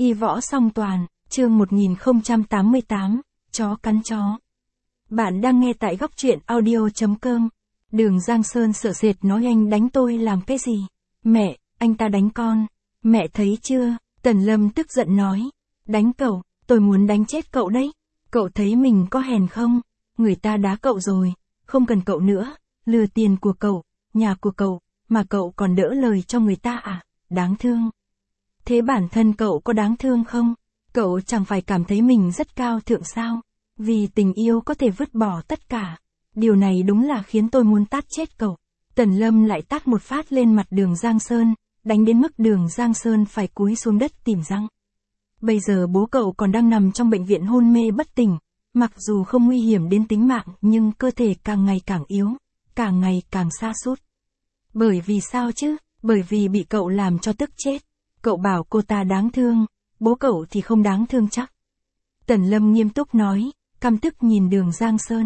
Y võ song toàn, chương 1088, chó cắn chó. Bạn đang nghe tại góc truyện audio.com. Đường Giang Sơn sợ sệt nói anh đánh tôi làm cái gì? Mẹ, anh ta đánh con. Mẹ thấy chưa? Tần Lâm tức giận nói. Đánh cậu, tôi muốn đánh chết cậu đấy. Cậu thấy mình có hèn không? Người ta đá cậu rồi, không cần cậu nữa. Lừa tiền của cậu, nhà của cậu, mà cậu còn đỡ lời cho người ta à? Đáng thương. Thế bản thân cậu có đáng thương không? Cậu chẳng phải cảm thấy mình rất cao thượng sao? Vì tình yêu có thể vứt bỏ tất cả. Điều này đúng là khiến tôi muốn tát chết cậu. Tần Lâm lại tát một phát lên mặt Đường Giang Sơn, đánh đến mức Đường Giang Sơn phải cúi xuống đất tìm răng. Bây giờ bố cậu còn đang nằm trong bệnh viện hôn mê bất tỉnh. Mặc dù không nguy hiểm đến tính mạng nhưng cơ thể càng ngày càng yếu, càng ngày càng sa sút. Bởi vì sao chứ? Bởi vì bị cậu làm cho tức chết. Cậu bảo cô ta đáng thương, bố cậu thì không đáng thương chắc. Tần Lâm nghiêm túc nói, căm tức nhìn Đường Giang Sơn.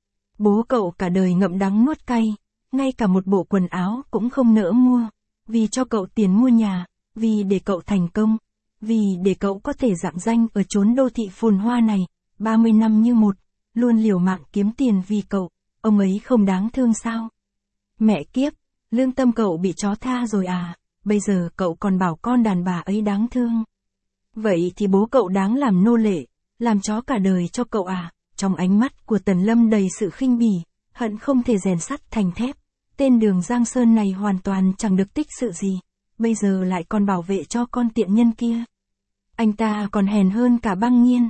Bố cậu cả đời ngậm đắng nuốt cay, ngay cả một bộ quần áo cũng không nỡ mua, vì cho cậu tiền mua nhà, vì để cậu thành công, vì để cậu có thể rạng danh ở chốn đô thị phồn hoa này, 30 năm như một, luôn liều mạng kiếm tiền vì cậu, ông ấy không đáng thương sao? Mẹ kiếp, lương tâm cậu bị chó tha rồi à? Bây giờ cậu còn bảo con đàn bà ấy đáng thương. Vậy thì bố cậu đáng làm nô lệ, làm chó cả đời cho cậu à? Trong ánh mắt của Tần Lâm đầy sự khinh bỉ, hận không thể rèn sắt thành thép. Tên Đường Giang Sơn này hoàn toàn chẳng được tích sự gì, bây giờ lại còn bảo vệ cho con tiện nhân kia. Anh ta còn hèn hơn cả Băng Nhiên.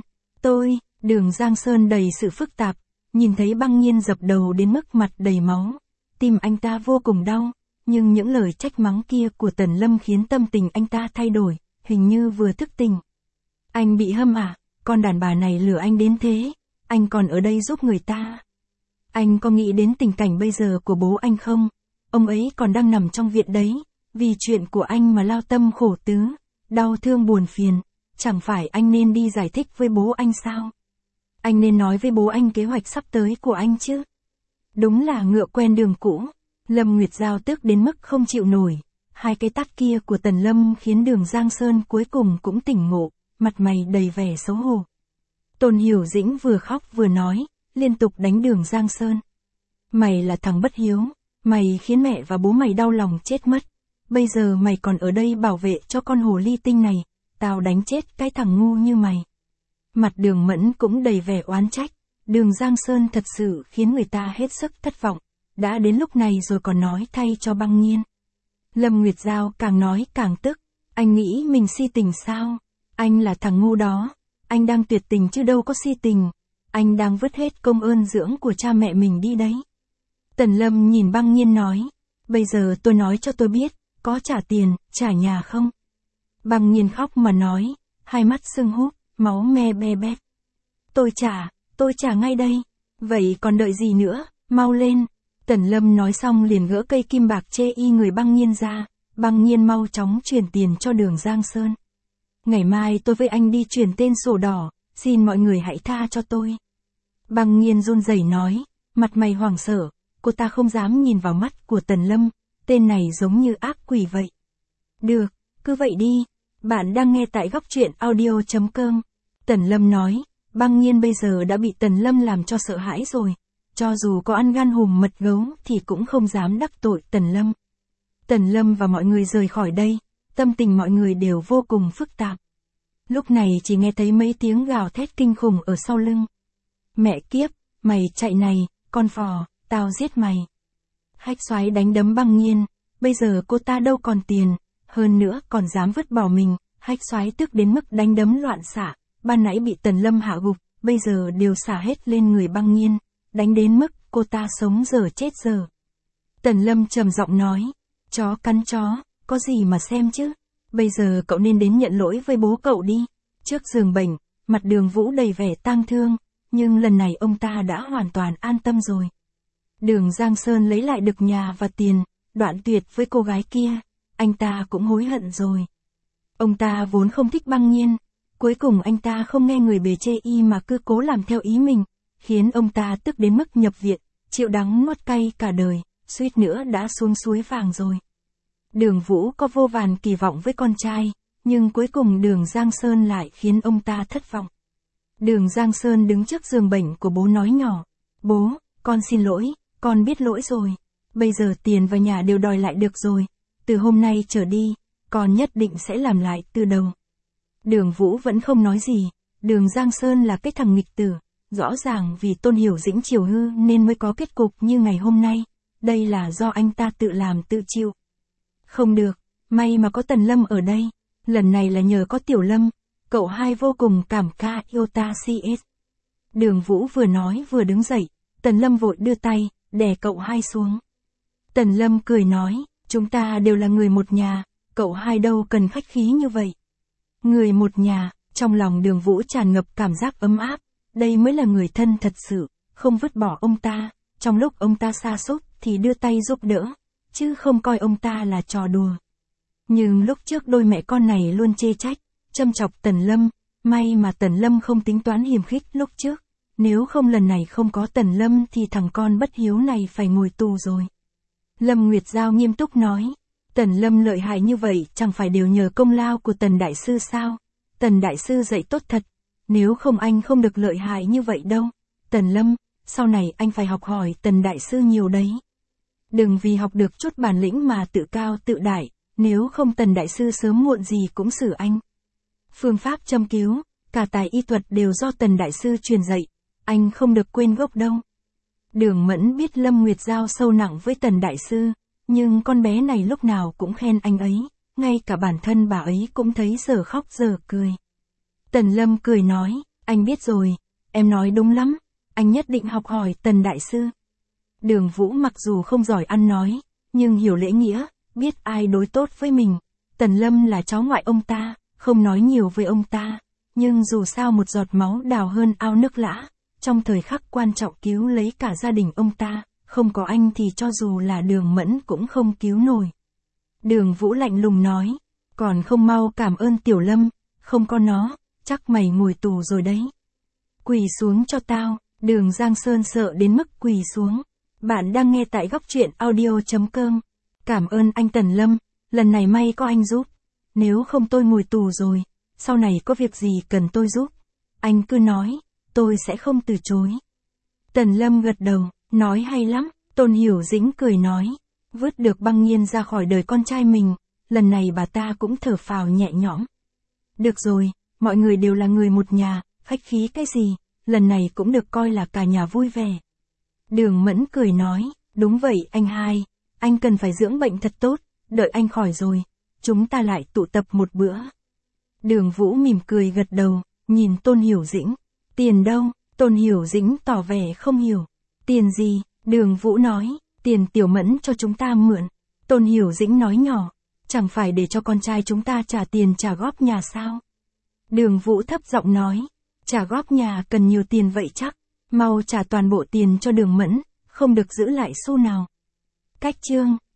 Đường Giang Sơn đầy sự phức tạp, nhìn thấy Băng Nhiên dập đầu đến mức mặt đầy máu. Tim anh ta vô cùng đau. Nhưng những lời trách mắng kia của Tần Lâm khiến tâm tình anh ta thay đổi, hình như vừa thức tỉnh. Anh bị hâm à? Con đàn bà này lừa anh đến thế, anh còn ở đây giúp người ta. Anh có nghĩ đến tình cảnh bây giờ của bố anh không? Ông ấy còn đang nằm trong viện đấy, vì chuyện của anh mà lao tâm khổ tứ, đau thương buồn phiền. Chẳng phải anh nên đi giải thích với bố anh sao? Anh nên nói với bố anh kế hoạch sắp tới của anh chứ. Đúng là ngựa quen đường cũ. Lâm Nguyệt Giao tức đến mức không chịu nổi. Hai cái tát kia của Tần Lâm khiến Đường Giang Sơn cuối cùng cũng tỉnh ngộ, mặt mày đầy vẻ xấu hổ. Tôn Hiểu Dĩnh vừa khóc vừa nói, liên tục đánh Đường Giang Sơn. Mày là thằng bất hiếu, mày khiến mẹ và bố mày đau lòng chết mất. Bây giờ mày còn ở đây bảo vệ cho con hồ ly tinh này, tao đánh chết cái thằng ngu như mày. Mặt Đường Mẫn cũng đầy vẻ oán trách. Đường Giang Sơn thật sự khiến người ta hết sức thất vọng. Đã đến lúc này rồi còn nói thay cho Băng Nhiên. Lâm Nguyệt Giao càng nói càng tức. Anh nghĩ mình si tình sao? Anh là thằng ngu đó. Anh đang tuyệt tình chứ đâu có si tình. Anh đang vứt hết công ơn dưỡng của cha mẹ mình đi đấy. Tần Lâm nhìn Băng Nhiên nói. Bây giờ tôi nói cho tôi biết, có trả tiền, trả nhà không? Băng Nhiên khóc mà nói, hai mắt sưng húp, máu me be bét. Tôi trả ngay đây. Vậy còn đợi gì nữa, mau lên. Tần Lâm nói xong liền gỡ cây kim bạc chê y người Băng Nhiên ra. Băng Nhiên mau chóng chuyển tiền cho Đường Giang Sơn. Ngày mai tôi với anh đi chuyển tên sổ đỏ, xin mọi người hãy tha cho tôi. Băng Nhiên run rẩy nói, mặt mày hoảng sợ, cô ta không dám nhìn vào mắt của Tần Lâm, tên này giống như ác quỷ vậy. Được, cứ vậy đi, bạn đang nghe tại góc truyện audio.com. Tần Lâm nói, Băng Nhiên bây giờ đã bị Tần Lâm làm cho sợ hãi rồi. Cho dù có ăn gan hùm mật gấu thì cũng không dám đắc tội Tần Lâm. Tần Lâm và mọi người rời khỏi đây, tâm tình mọi người đều vô cùng phức tạp. Lúc này chỉ nghe thấy mấy tiếng gào thét kinh khủng ở sau lưng. Mẹ kiếp, mày chạy này, con phò, tao giết mày. Hách Soái đánh đấm Băng Nhiên, bây giờ cô ta đâu còn tiền, hơn nữa còn dám vứt bỏ mình. Hách Soái tức đến mức đánh đấm loạn xạ, ban nãy bị Tần Lâm hạ gục, bây giờ đều xả hết lên người Băng Nhiên. Đánh đến mức cô ta sống dở chết dở. Tần Lâm trầm giọng nói, chó cắn chó, có gì mà xem chứ. Bây giờ cậu nên đến nhận lỗi với bố cậu đi. Trước giường bệnh, mặt Đường Vũ đầy vẻ tang thương, nhưng lần này ông ta đã hoàn toàn an tâm rồi. Đường Giang Sơn lấy lại được nhà và tiền, đoạn tuyệt với cô gái kia, anh ta cũng hối hận rồi. Ông ta vốn không thích Băng Nhiên, cuối cùng anh ta không nghe người bề chê y mà cứ cố làm theo ý mình. Khiến ông ta tức đến mức nhập viện, chịu đắng nuốt cay cả đời, suýt nữa đã xuống suối vàng rồi. Đường Vũ có vô vàn kỳ vọng với con trai, Nhưng cuối cùng Đường Giang Sơn lại khiến ông ta thất vọng. Đường Giang Sơn đứng trước giường bệnh của bố nói nhỏ. Bố, con xin lỗi, con biết lỗi rồi. Bây giờ tiền và nhà đều đòi lại được rồi. Từ hôm nay trở đi, con nhất định sẽ làm lại từ đầu. Đường Vũ vẫn không nói gì. Đường Giang Sơn là cái thằng nghịch tử. Rõ ràng vì Tôn Hiểu Dĩnh chiều hư nên mới có kết cục như ngày hôm nay. Đây là do anh ta tự làm tự chịu. Không được, may mà có Tần Lâm ở đây. Lần này là nhờ có Tiểu Lâm. Cậu hai vô cùng cảm ca yêu ta CS. Đường Vũ vừa nói vừa đứng dậy. Tần Lâm vội đưa tay, đè cậu hai xuống. Tần Lâm cười nói, chúng ta đều là người một nhà, cậu hai đâu cần khách khí như vậy. Người một nhà, trong lòng Đường Vũ tràn ngập cảm giác ấm áp. Đây mới là người thân thật sự, không vứt bỏ ông ta. Trong lúc ông ta sa sút thì đưa tay giúp đỡ, chứ không coi ông ta là trò đùa. Nhưng lúc trước đôi mẹ con này luôn chê trách, châm chọc Tần Lâm. May mà Tần Lâm không tính toán hiềm khích lúc trước. Nếu không lần này không có Tần Lâm thì thằng con bất hiếu này phải ngồi tù rồi. Lâm Nguyệt Giao nghiêm túc nói. Tần Lâm lợi hại như vậy chẳng phải đều nhờ công lao của Tần Đại Sư sao? Tần Đại Sư dạy tốt thật. Nếu không anh không được lợi hại như vậy đâu. Tần Lâm, sau này anh phải học hỏi Tần Đại Sư nhiều đấy. Đừng vì học được chút bản lĩnh mà tự cao tự đại. Nếu không Tần Đại Sư sớm muộn gì cũng xử anh. Phương pháp châm cứu, cả tài y thuật đều do Tần Đại Sư truyền dạy. Anh không được quên gốc đâu. Đường Mẫn biết Lâm Nguyệt Giao sâu nặng với Tần Đại Sư. Nhưng con bé này lúc nào cũng khen anh ấy. Ngay cả bản thân bà ấy cũng thấy giờ khóc giờ cười. Tần Lâm cười nói, anh biết rồi, em nói đúng lắm. Anh nhất định học hỏi Tần Đại Sư. Đường Vũ mặc dù không giỏi ăn nói, nhưng hiểu lễ nghĩa, biết ai đối tốt với mình. Tần Lâm là cháu ngoại ông ta, không nói nhiều với ông ta. Nhưng dù sao một giọt máu đào hơn ao nước lã. Trong thời khắc quan trọng cứu lấy cả gia đình ông ta, không có anh thì cho dù là Đường Mẫn cũng không cứu nổi. Đường Vũ lạnh lùng nói, còn không mau cảm ơn Tiểu Lâm, không có nó, chắc mày ngồi tù rồi đấy. Quỳ xuống cho tao. Đường Giang Sơn sợ đến mức quỳ xuống. Bạn đang nghe tại góc truyện audio.com. Cảm ơn anh Tần Lâm, lần này may có anh giúp. Nếu không tôi ngồi tù rồi, sau này có việc gì cần tôi giúp, anh cứ nói, tôi sẽ không từ chối. Tần Lâm gật đầu, nói hay lắm. Tôn Hiểu Dĩnh cười nói, vứt được Băng Nhiên ra khỏi đời con trai mình, lần này bà ta cũng thở phào nhẹ nhõm. Được rồi, mọi người đều là người một nhà, khách khí cái gì, lần này cũng được coi là cả nhà vui vẻ. Đường Mẫn cười nói, đúng vậy anh hai, anh cần phải dưỡng bệnh thật tốt, đợi anh khỏi rồi, chúng ta lại tụ tập một bữa. Đường Vũ mỉm cười gật đầu, nhìn Tôn Hiểu Dĩnh, tiền đâu? Tôn Hiểu Dĩnh tỏ vẻ không hiểu. Tiền gì? Đường Vũ nói, tiền Tiểu Mẫn cho chúng ta mượn. Tôn Hiểu Dĩnh nói nhỏ, chẳng phải để cho con trai chúng ta trả tiền trả góp nhà sao? Đường Vũ thấp giọng nói, trả góp nhà cần nhiều tiền vậy chắc, mau trả toàn bộ tiền cho Đường Mẫn, không được giữ lại xu nào. Cách chương